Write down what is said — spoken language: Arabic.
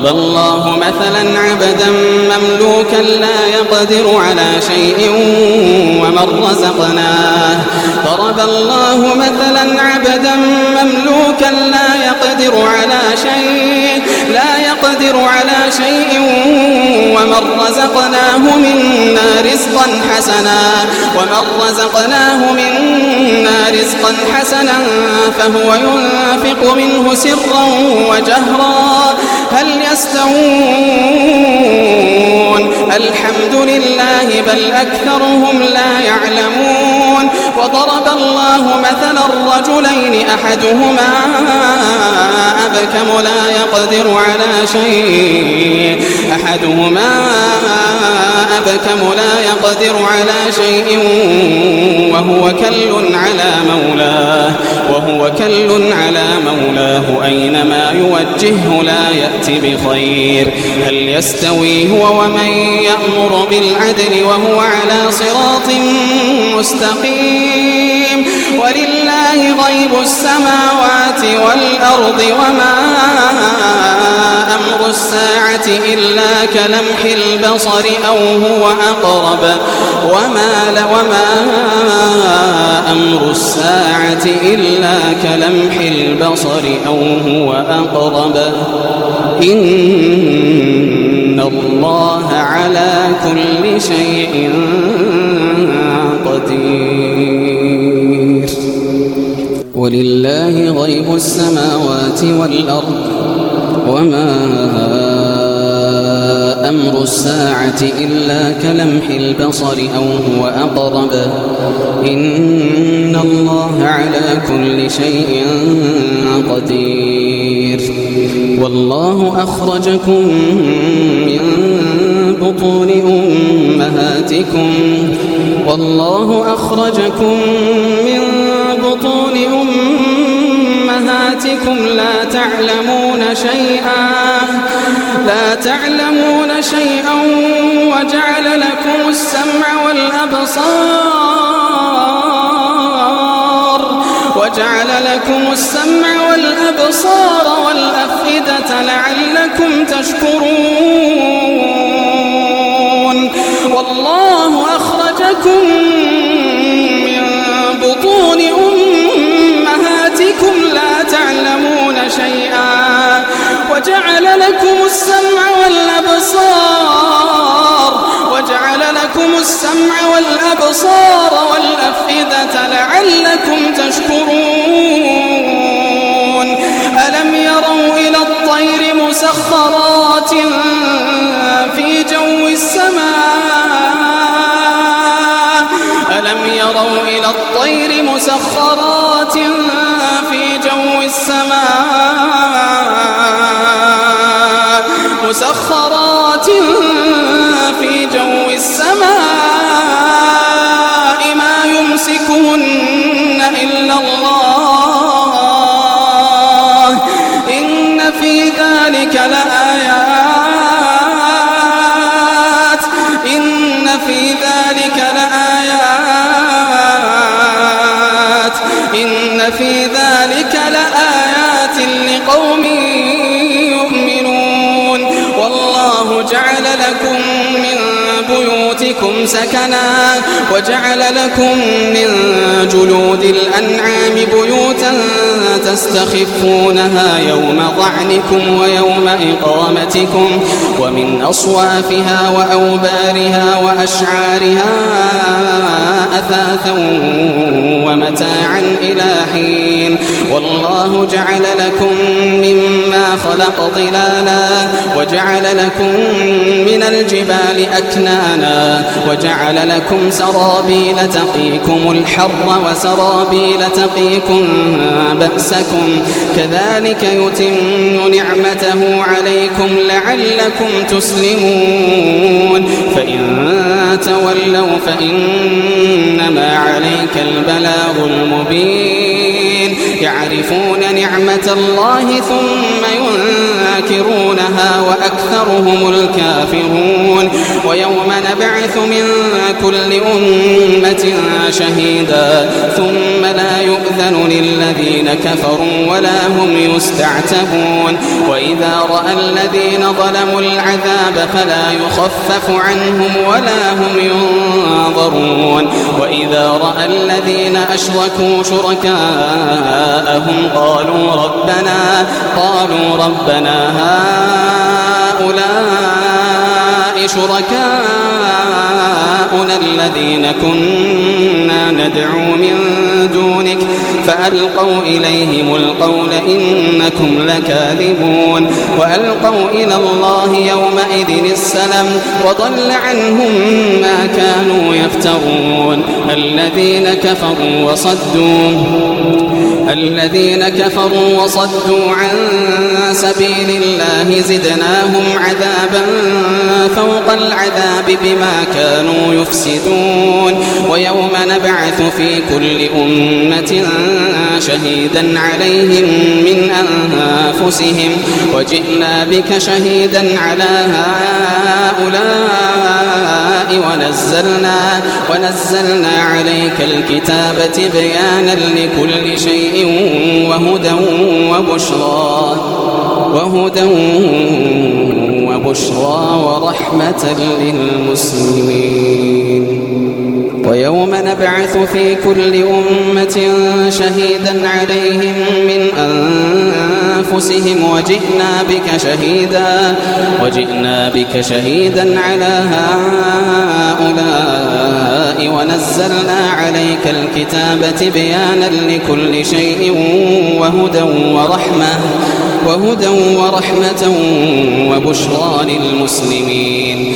الله مثلا عبدا مملوكا لا يقدر على شيء ومن رزقناه ضرب الله مثلا عبدا مملوكا لا يقدر على شيء ومن رزقناه منا رزقا حسنا فهو ينفق منه سرا وجهرا هل يستوون الحمد لله بل أكثرهم لا يعلمون وضرب الله مثلا الرجلين أحدهما أبكم لا يقدر على شيء وهو كل على مولاه أينما يوجهه لا يأتي بخير هل يستوي هو ومن يأمر بالعدل وهو على صراط مستقيم ولله غيب السماوات والأرض وما أمر الساعة إلا كلمح البصر أو هو أقرب أمر الساعة إلا كلمح البصر أو هو أقرب إن الله على كل شيء قدير ولله غيب السماوات والأرض وما أمر الساعة إلا كلمح البصر أو هو أقرب إن الله على كل شيء قدير والله أخرجكم من بطون أمهاتكم لا تعلمون شيئا وجعل لكم السمع والأبصار والأفئدة لعلكم تشكرون والله أخرجكم من بطون أمهاتكم لا تعلمون شيئا وجعل لكم السمع والأبصار والأفئدة لعلكم تشكرون ألم يروا إلى الطير مسخرات في جو السماء ما يمسكهن إلا الله إن في ذلك لآيات لقوم يؤمنون والله جعل لكم من بيوتكم سكنا وجعل لكم من جلود الأنعام بيوتا تستخفونها يوم ضعنكم ويوم إقامتكم ومن أصوافها وأوبارها وأشعارها أثاثا ومتاعا إلى حين والله جعل لكم مما خلق ظلالا وجعل لكم من الجبال أكنانا وجعل لكم سرابيل تقيكم الحر وسرابيل تقيكم بأسكم كذلك يتم نعمته عليكم لعلكم تسلمون فإن تولوا فإنما عليك البلاغ المبين يعرفون نعمة الله ثم ينكرونها وأكثرهم الكافرون ويوم نبعث من كل أمة شهيدا ثم لا يؤذن للذين كفروا ولا هم يستعتبون وإذا رأى الذين ظلموا العذاب فلا يخفف عنهم ولا هم ينظرون وإذا رأى الذين أشركوا شركاءهم قالوا ربنا هؤلاء شركاؤنا الذين كنا ندعو من دونك فألقوا إليهم القول إنكم لكاذبون وألقوا إلى الله يومئذ السلام وضل عنهم ما كانوا يفترون الذين كفروا وصدوا عن سبيل الله زدناهم عذابا فوق العذاب بما كانوا يفسدون ويوم نبعث في كل أمة شهيدا عليهم من أنفسهم وجئنا بك شهيدا على هؤلاء ونزلنا عليك الكتاب تبيانا لكل شيء وهدى وبشرى ورحمة للمسلمين ويوم نبعث في كل أمة شهيدا عليهم من أنفسهم وجئنا بك شهيدا على هؤلاء ونزلنا عليك الكتاب تبيانا لكل شيء وهدى ورحمة وبشرى للمسلمين